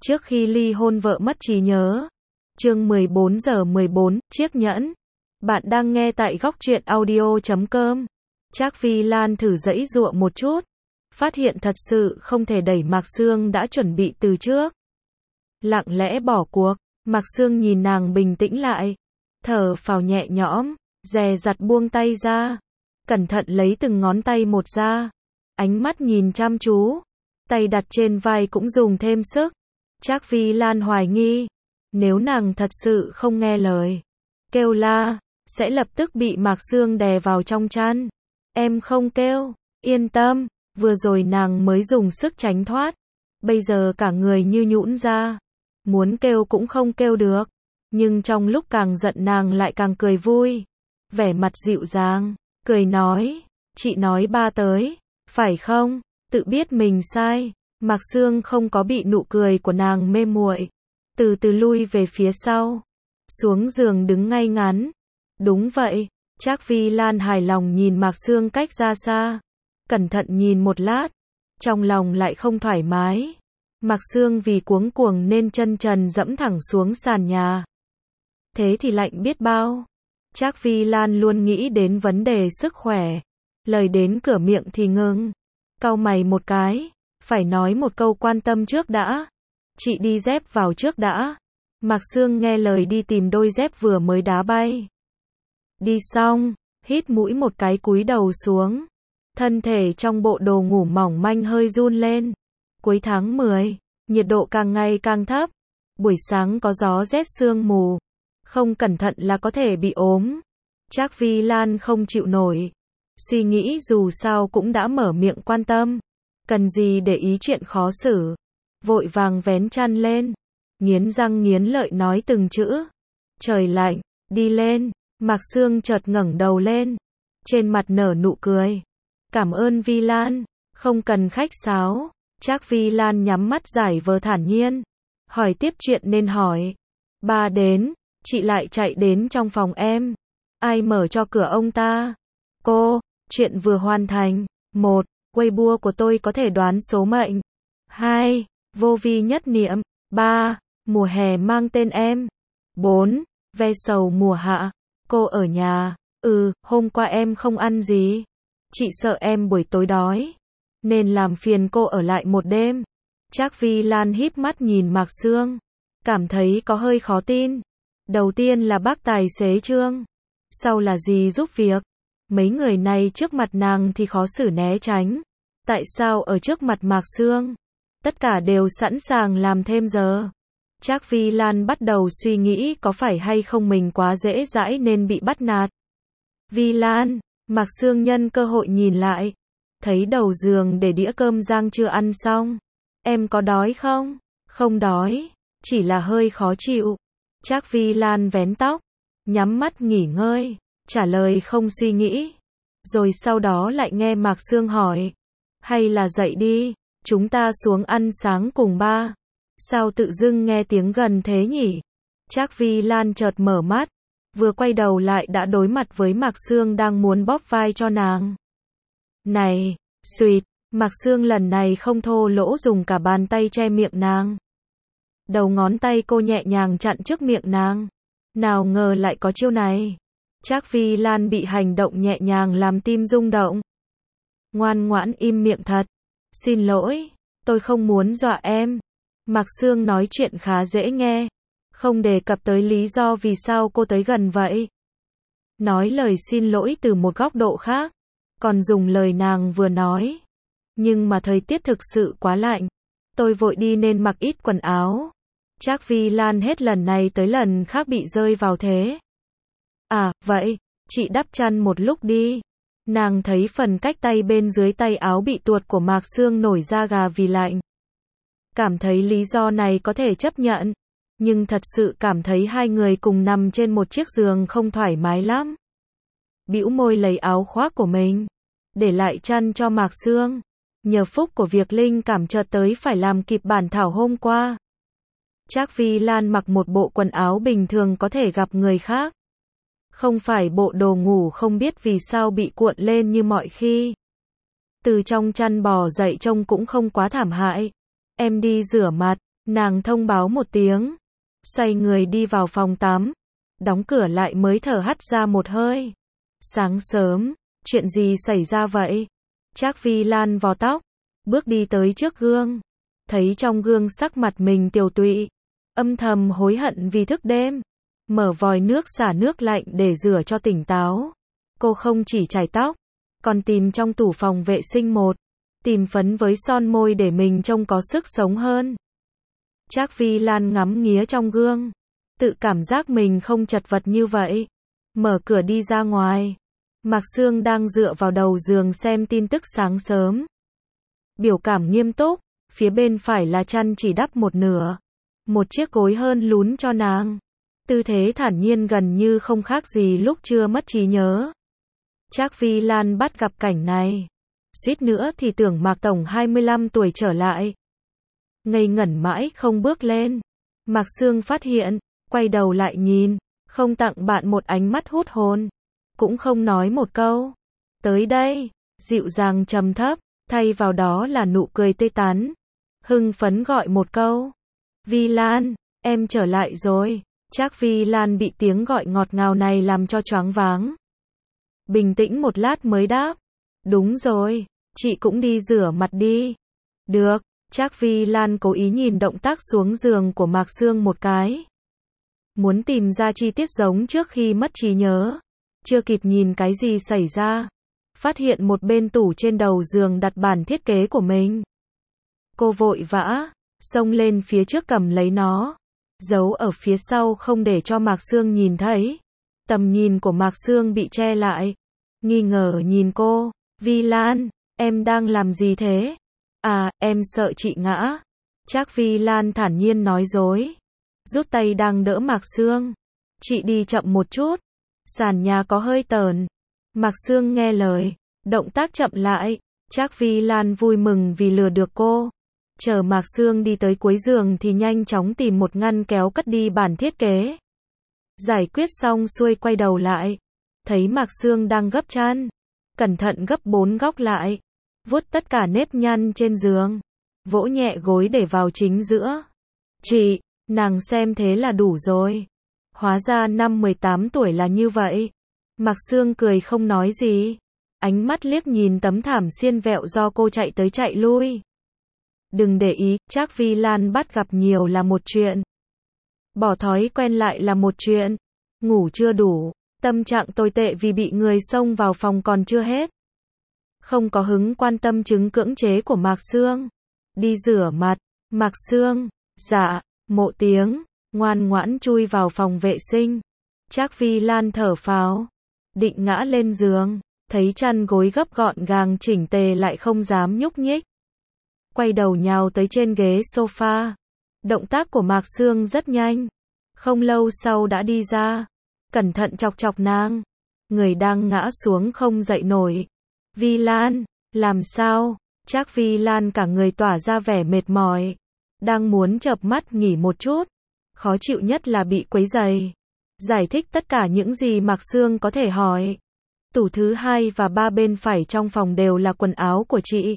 Trước khi ly hôn vợ mất trí nhớ. Chương 14:14, chiếc nhẫn. Bạn đang nghe tại góc truyện audio.com. Trác Phi Lan thử giãy giụa một chút, phát hiện thật sự không thể đẩy Mạc Sương đã chuẩn bị từ trước. Lặng lẽ bỏ cuộc, Mạc Sương nhìn nàng bình tĩnh lại, thở phào nhẹ nhõm, dè dặt buông tay ra, cẩn thận lấy từng ngón tay một ra, ánh mắt nhìn chăm chú, tay đặt trên vai cũng dùng thêm sức. Trác Phi Lan hoài nghi, nếu nàng thật sự không nghe lời, kêu la, sẽ lập tức bị Mạc Sương đè vào trong chăn. Em không kêu, yên tâm, vừa rồi nàng mới dùng sức tránh thoát, bây giờ cả người như nhũn ra, muốn kêu cũng không kêu được, nhưng trong lúc càng giận nàng lại càng cười vui, vẻ mặt dịu dàng, cười nói, chị nói ba tới, phải không, tự biết mình sai. Mạc Sương không có bị nụ cười của nàng mê muội, từ từ lui về phía sau, xuống giường đứng ngay ngắn. Đúng vậy, Trác Phi Lan hài lòng nhìn Mạc Sương cách ra xa, cẩn thận nhìn một lát, trong lòng lại không thoải mái. Mạc Sương vì cuống cuồng nên chân trần dẫm thẳng xuống sàn nhà. Thế thì lạnh biết bao. Trác Phi Lan luôn nghĩ đến vấn đề sức khỏe, lời đến cửa miệng thì ngừng, cau mày một cái. Phải nói một câu quan tâm trước đã. Chị đi dép vào trước đã. Mạc Sương nghe lời đi tìm đôi dép vừa mới đá bay. Đi xong, hít mũi một cái cúi đầu xuống. Thân thể trong bộ đồ ngủ mỏng manh hơi run lên. Cuối tháng 10, nhiệt độ càng ngày càng thấp. Buổi sáng có gió rét sương mù. Không cẩn thận là có thể bị ốm. Trác Phi Lan không chịu nổi. Suy nghĩ dù sao cũng đã mở miệng quan tâm. Cần gì để ý chuyện khó xử. Vội vàng vén chăn lên, nghiến răng nghiến lợi nói từng chữ. Trời lạnh, đi lên. Mạc Sương chợt ngẩng đầu lên, trên mặt nở nụ cười. Cảm ơn Vi Lan, không cần khách sáo. Trác Vi Lan nhắm mắt giải vờ thản nhiên, hỏi tiếp chuyện nên hỏi. Ba đến, chị lại chạy đến trong phòng em. Ai mở cho cửa ông ta? Cô, chuyện vừa hoàn thành. 1. Weibo của tôi có thể đoán số mệnh. 2. Vô vi nhất niệm. 3. Mùa hè mang tên em. 4. Ve sầu mùa hạ. Cô ở nhà. Hôm qua em không ăn gì. Chị sợ em buổi tối đói, nên làm phiền cô ở lại một đêm. Trác Vi Lan híp mắt nhìn Mạc Sương, cảm thấy có hơi khó tin. Đầu tiên là bác tài xế Trương, sau là gì giúp việc. Mấy người này trước mặt nàng thì khó xử né tránh. Tại sao ở trước mặt Mạc Sương, tất cả đều sẵn sàng làm thêm giờ? Trác Vi Lan bắt đầu suy nghĩ có phải hay không mình quá dễ dãi nên bị bắt nạt. Vi Lan, Mạc Sương nhân cơ hội nhìn lại, thấy đầu giường để đĩa cơm rang chưa ăn xong. Em có đói không? Không đói, chỉ là hơi khó chịu. Trác Vi Lan vén tóc, nhắm mắt nghỉ ngơi, trả lời không suy nghĩ. Rồi sau đó lại nghe Mạc Sương hỏi, hay là dậy đi, chúng ta xuống ăn sáng cùng ba. Sao tự dưng nghe tiếng gần thế nhỉ? Trác Vi Lan chợt mở mắt, vừa quay đầu lại đã đối mặt với Mạc Sương đang muốn bóp vai cho nàng. Này, suýt, Mạc Sương lần này không thô lỗ dùng cả bàn tay che miệng nàng. Đầu ngón tay cô nhẹ nhàng chặn trước miệng nàng. Nào ngờ lại có chiêu này. Trác Vi Lan bị hành động nhẹ nhàng làm tim rung động. Ngoan ngoãn im miệng thật. Xin lỗi, tôi không muốn dọa em. Mạc Sương nói chuyện khá dễ nghe, không đề cập tới lý do vì sao cô tới gần vậy. Nói lời xin lỗi từ một góc độ khác, còn dùng lời nàng vừa nói. Nhưng mà thời tiết thực sự quá lạnh, tôi vội đi nên mặc ít quần áo. Trác Vi Lan hết lần này tới lần khác bị rơi vào thế. À, vậy, chị đắp chăn một lúc đi. Nàng thấy phần cách tay bên dưới tay áo bị tuột của Mạc Sương nổi da gà vì lạnh. Cảm thấy lý do này có thể chấp nhận, nhưng thật sự cảm thấy hai người cùng nằm trên một chiếc giường không thoải mái lắm. Bĩu môi lấy áo khoác của mình, để lại chăn cho Mạc Sương. Nhờ phúc của việc linh cảm chợt tới phải làm kịp bản thảo hôm qua. Trác Vi Lan mặc một bộ quần áo bình thường có thể gặp người khác. Không phải bộ đồ ngủ không biết vì sao bị cuộn lên như mọi khi. Từ trong chăn bò dậy trông cũng không quá thảm hại. Em đi rửa mặt, Nàng thông báo một tiếng, xoay người đi vào phòng tắm, đóng cửa lại mới thở hắt ra một hơi. Sáng sớm, chuyện gì xảy ra vậy? Trác Phi Lan vò tóc, bước đi tới trước gương, thấy trong gương sắc mặt mình tiều tụy, âm thầm hối hận vì thức đêm. Mở vòi nước xả nước lạnh để rửa cho tỉnh táo. Cô không chỉ chải tóc, còn tìm trong tủ phòng vệ sinh tìm phấn với son môi để mình trông có sức sống hơn. Trác Phi Lan ngắm nghía trong gương, tự cảm giác mình không chật vật như vậy. Mở cửa đi ra ngoài, Mạc Sương đang dựa vào đầu giường xem tin tức sáng sớm. Biểu cảm nghiêm túc, phía bên phải là chăn chỉ đắp một nửa, một chiếc gối hơn lún cho nàng. Tư thế thản nhiên gần như không khác gì lúc chưa mất trí nhớ. Trác Phi Lan bắt gặp cảnh này, suýt nữa thì tưởng Mạc Tổng 25 tuổi trở lại. Ngây ngẩn mãi không bước lên. Mạc Sương phát hiện, quay đầu lại nhìn, không tặng bạn một ánh mắt hút hồn, cũng không nói một câu. Tới đây, dịu dàng trầm thấp, thay vào đó là nụ cười tươi tắn. Hưng phấn gọi một câu. Vi Lan, em trở lại rồi. Trác Phi Lan bị tiếng gọi ngọt ngào này làm cho choáng váng. Bình tĩnh một lát mới đáp. Đúng rồi, chị cũng đi rửa mặt đi. Được, Trác Phi Lan cố ý nhìn động tác xuống giường của Mạc Sương một cái. Muốn tìm ra chi tiết giống trước khi mất trí nhớ. Chưa kịp nhìn cái gì xảy ra. Phát hiện một bên tủ trên đầu giường đặt bản thiết kế của mình. Cô vội vã, xông lên phía trước cầm lấy nó. Giấu ở phía sau không để cho Mạc Sương nhìn thấy. Tầm nhìn của Mạc Sương bị che lại. Nghi ngờ nhìn cô. Vi Lan, em đang làm gì thế? À, em sợ chị ngã. Trác Vi Lan thản nhiên nói dối. Rút tay đang đỡ Mạc Sương. Chị đi chậm một chút. Sàn nhà có hơi tờn. Mạc Sương nghe lời. Động tác chậm lại. Trác Vi Lan vui mừng vì lừa được cô. Chờ Mạc Sương đi tới cuối giường thì nhanh chóng tìm một ngăn kéo cất đi bản thiết kế. Giải quyết xong xuôi quay đầu lại. Thấy Mạc Sương đang gấp chăn. Cẩn thận gấp 4 góc lại. Vuốt tất cả nếp nhăn trên giường. Vỗ nhẹ gối để vào chính giữa. Chị, nàng xem thế là đủ rồi. Hóa ra năm 18 tuổi là như vậy. Mạc Sương cười không nói gì. Ánh mắt liếc nhìn tấm thảm xiên vẹo do cô chạy tới chạy lui. Đừng để ý, Trác Vi Lan bắt gặp nhiều là một chuyện. Bỏ thói quen lại là một chuyện. Ngủ chưa đủ, tâm trạng tồi tệ vì bị người xông vào phòng còn chưa hết. Không có hứng quan tâm chứng cưỡng chế của Mạc Sương. Đi rửa mặt, Mạc Sương, dạ, mộ tiếng, ngoan ngoãn chui vào phòng vệ sinh. Trác Vi Lan thở phào, định ngã lên giường, thấy chăn gối gấp gọn gàng chỉnh tề lại không dám nhúc nhích. Quay đầu nhào tới trên ghế sofa. Động tác của Mạc Sương rất nhanh. Không lâu sau đã đi ra. Cẩn thận chọc chọc nàng. Người đang ngã xuống không dậy nổi. Vi Lan, làm sao? Trác Vi Lan cả người tỏa ra vẻ mệt mỏi. Đang muốn chợp mắt nghỉ một chút. Khó chịu nhất là bị quấy rầy. Giải thích tất cả những gì Mạc Sương có thể hỏi. Tủ thứ 2 và 3 bên phải trong phòng đều là quần áo của chị.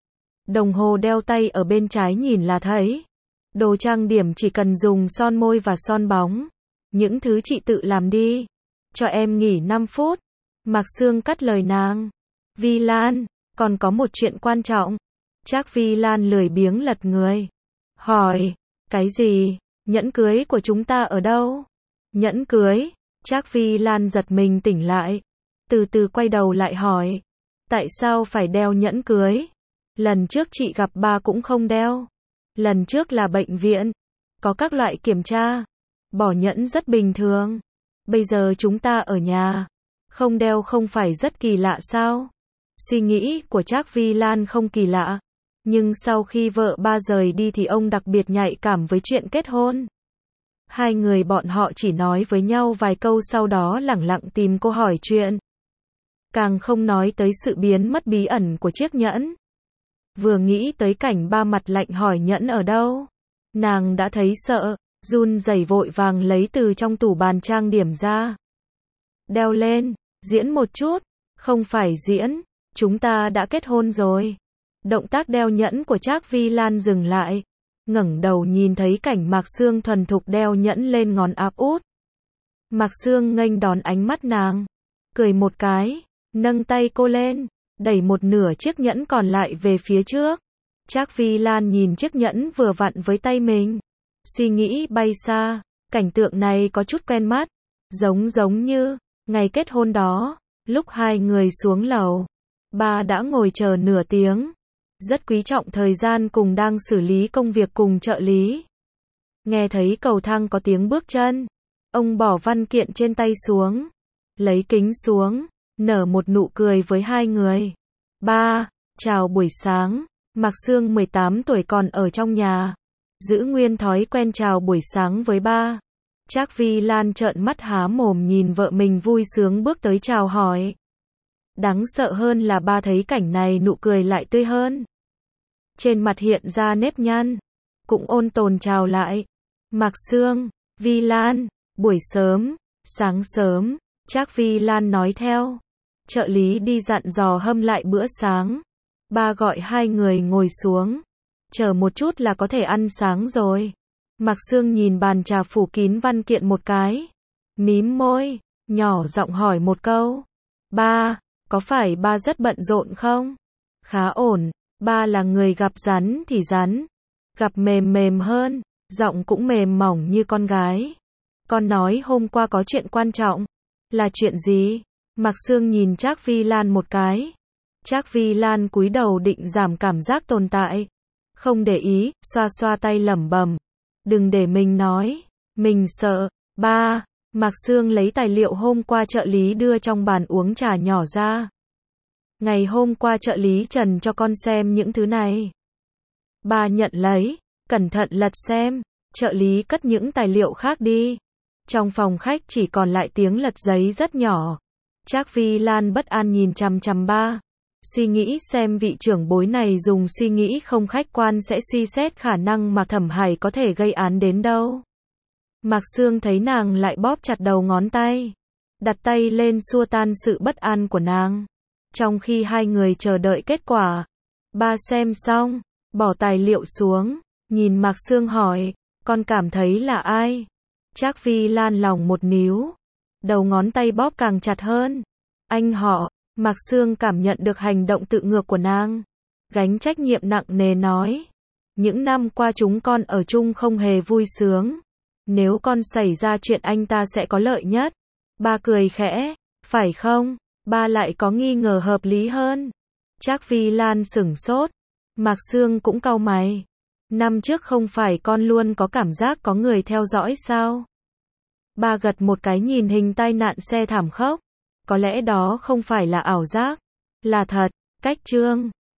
Đồng hồ đeo tay ở bên trái nhìn là thấy. Đồ trang điểm chỉ cần dùng son môi và son bóng. Những thứ chị tự làm đi. Cho em nghỉ 5 phút. Mạc Sương cắt lời nàng. Vi Lan, còn có một chuyện quan trọng. Trác Vi Lan lười biếng lật người. Hỏi, cái gì? Nhẫn cưới của chúng ta ở đâu? Nhẫn cưới? Trác Vi Lan giật mình tỉnh lại. Từ từ quay đầu lại hỏi. Tại sao phải đeo nhẫn cưới? Lần trước chị gặp ba cũng không đeo. Lần trước là bệnh viện. Có các loại kiểm tra. Bỏ nhẫn rất bình thường. Bây giờ chúng ta ở nhà. Không đeo không phải rất kỳ lạ sao? Suy nghĩ của Trác Vi Lan không kỳ lạ. Nhưng sau khi vợ ba rời đi thì ông đặc biệt nhạy cảm với chuyện kết hôn. Hai người bọn họ chỉ nói với nhau vài câu sau đó lẳng lặng tìm cô hỏi chuyện. Càng không nói tới sự biến mất bí ẩn của chiếc nhẫn. Vừa nghĩ tới cảnh ba mặt lạnh hỏi nhẫn ở đâu. Nàng đã thấy sợ, run rẩy vội vàng lấy từ trong tủ bàn trang điểm ra. Đeo lên, diễn một chút. Không phải diễn, chúng ta đã kết hôn rồi. Động tác đeo nhẫn của Trác Vi Lan dừng lại. ngẩng đầu nhìn thấy cảnh Mạc Sương thuần thục đeo nhẫn lên ngón áp út. Mạc Sương nghênh đón ánh mắt nàng, cười một cái, nâng tay cô lên, đẩy một nửa chiếc nhẫn còn lại về phía trước. Trác Phi Lan nhìn chiếc nhẫn vừa vặn với tay mình, suy nghĩ bay xa, cảnh tượng này có chút quen mắt, giống như ngày kết hôn đó, lúc hai người xuống lầu, ba đã ngồi chờ nửa tiếng, rất quý trọng thời gian cùng đang xử lý công việc cùng trợ lý. Nghe thấy cầu thang có tiếng bước chân, ông bỏ văn kiện trên tay xuống, lấy kính xuống, nở một nụ cười với hai người. Ba, chào buổi sáng. Mạc Sương 18 tuổi còn ở trong nhà, giữ nguyên thói quen chào buổi sáng với ba. Trác Phi Lan trợn mắt há mồm nhìn vợ mình vui sướng bước tới chào hỏi. Đáng sợ hơn là ba thấy cảnh này nụ cười lại tươi hơn. Trên mặt hiện ra nếp nhăn, cũng ôn tồn chào lại. Mạc Sương, Vi Lan, buổi sớm, sáng sớm, Trác Phi Lan nói theo. Trợ lý đi dặn dò hâm lại bữa sáng. Ba gọi hai người ngồi xuống. Chờ một chút là có thể ăn sáng rồi. Mạc Sương nhìn bàn trà phủ kín văn kiện một cái. Mím môi, nhỏ giọng hỏi một câu. Ba, có phải ba rất bận rộn không? Khá ổn, ba là người gặp rắn thì rắn. Gặp mềm hơn, giọng cũng mềm mỏng như con gái. Con nói hôm qua có chuyện quan trọng. Là chuyện gì? Mạc Sương nhìn Trác Phi Lan một cái. Trác Phi Lan cúi đầu định giảm cảm giác tồn tại. Không để ý, xoa xoa tay lẩm bẩm. Đừng để mình nói. Mình sợ. Ba. Mạc Sương lấy tài liệu hôm qua trợ lý đưa trong bàn uống trà nhỏ ra. Ngày hôm qua trợ lý Trần cho con xem những thứ này. Ba nhận lấy, cẩn thận lật xem. Trợ lý cất những tài liệu khác đi. Trong phòng khách chỉ còn lại tiếng lật giấy rất nhỏ. Trác Phi Lan bất an nhìn chằm chằm ba. Suy nghĩ xem vị trưởng bối này dùng suy nghĩ không khách quan sẽ suy xét khả năng mà Thẩm Hải có thể gây án đến đâu. Mạc Sương thấy nàng lại bóp chặt đầu ngón tay, đặt tay lên xua tan sự bất an của nàng. Trong khi hai người chờ đợi kết quả, ba xem xong, bỏ tài liệu xuống, nhìn Mạc Sương hỏi, con cảm thấy là ai? Trác Phi Lan lòng một níu, đầu ngón tay bóp càng chặt hơn. Anh họ. Mạc Sương cảm nhận được hành động tự ngược của nàng, gánh trách nhiệm nặng nề nói. Những năm qua chúng con ở chung không hề vui sướng. Nếu con xảy ra chuyện anh ta sẽ có lợi nhất. Ba cười khẽ, phải không? Ba lại có nghi ngờ hợp lý hơn. Trác Phi Lan sửng sốt. Mạc Sương cũng cau mày. Năm trước không phải con luôn có cảm giác có người theo dõi sao? Ba gật một cái nhìn hình tai nạn xe thảm khốc. Có lẽ đó không phải là ảo giác, là thật. Cách chương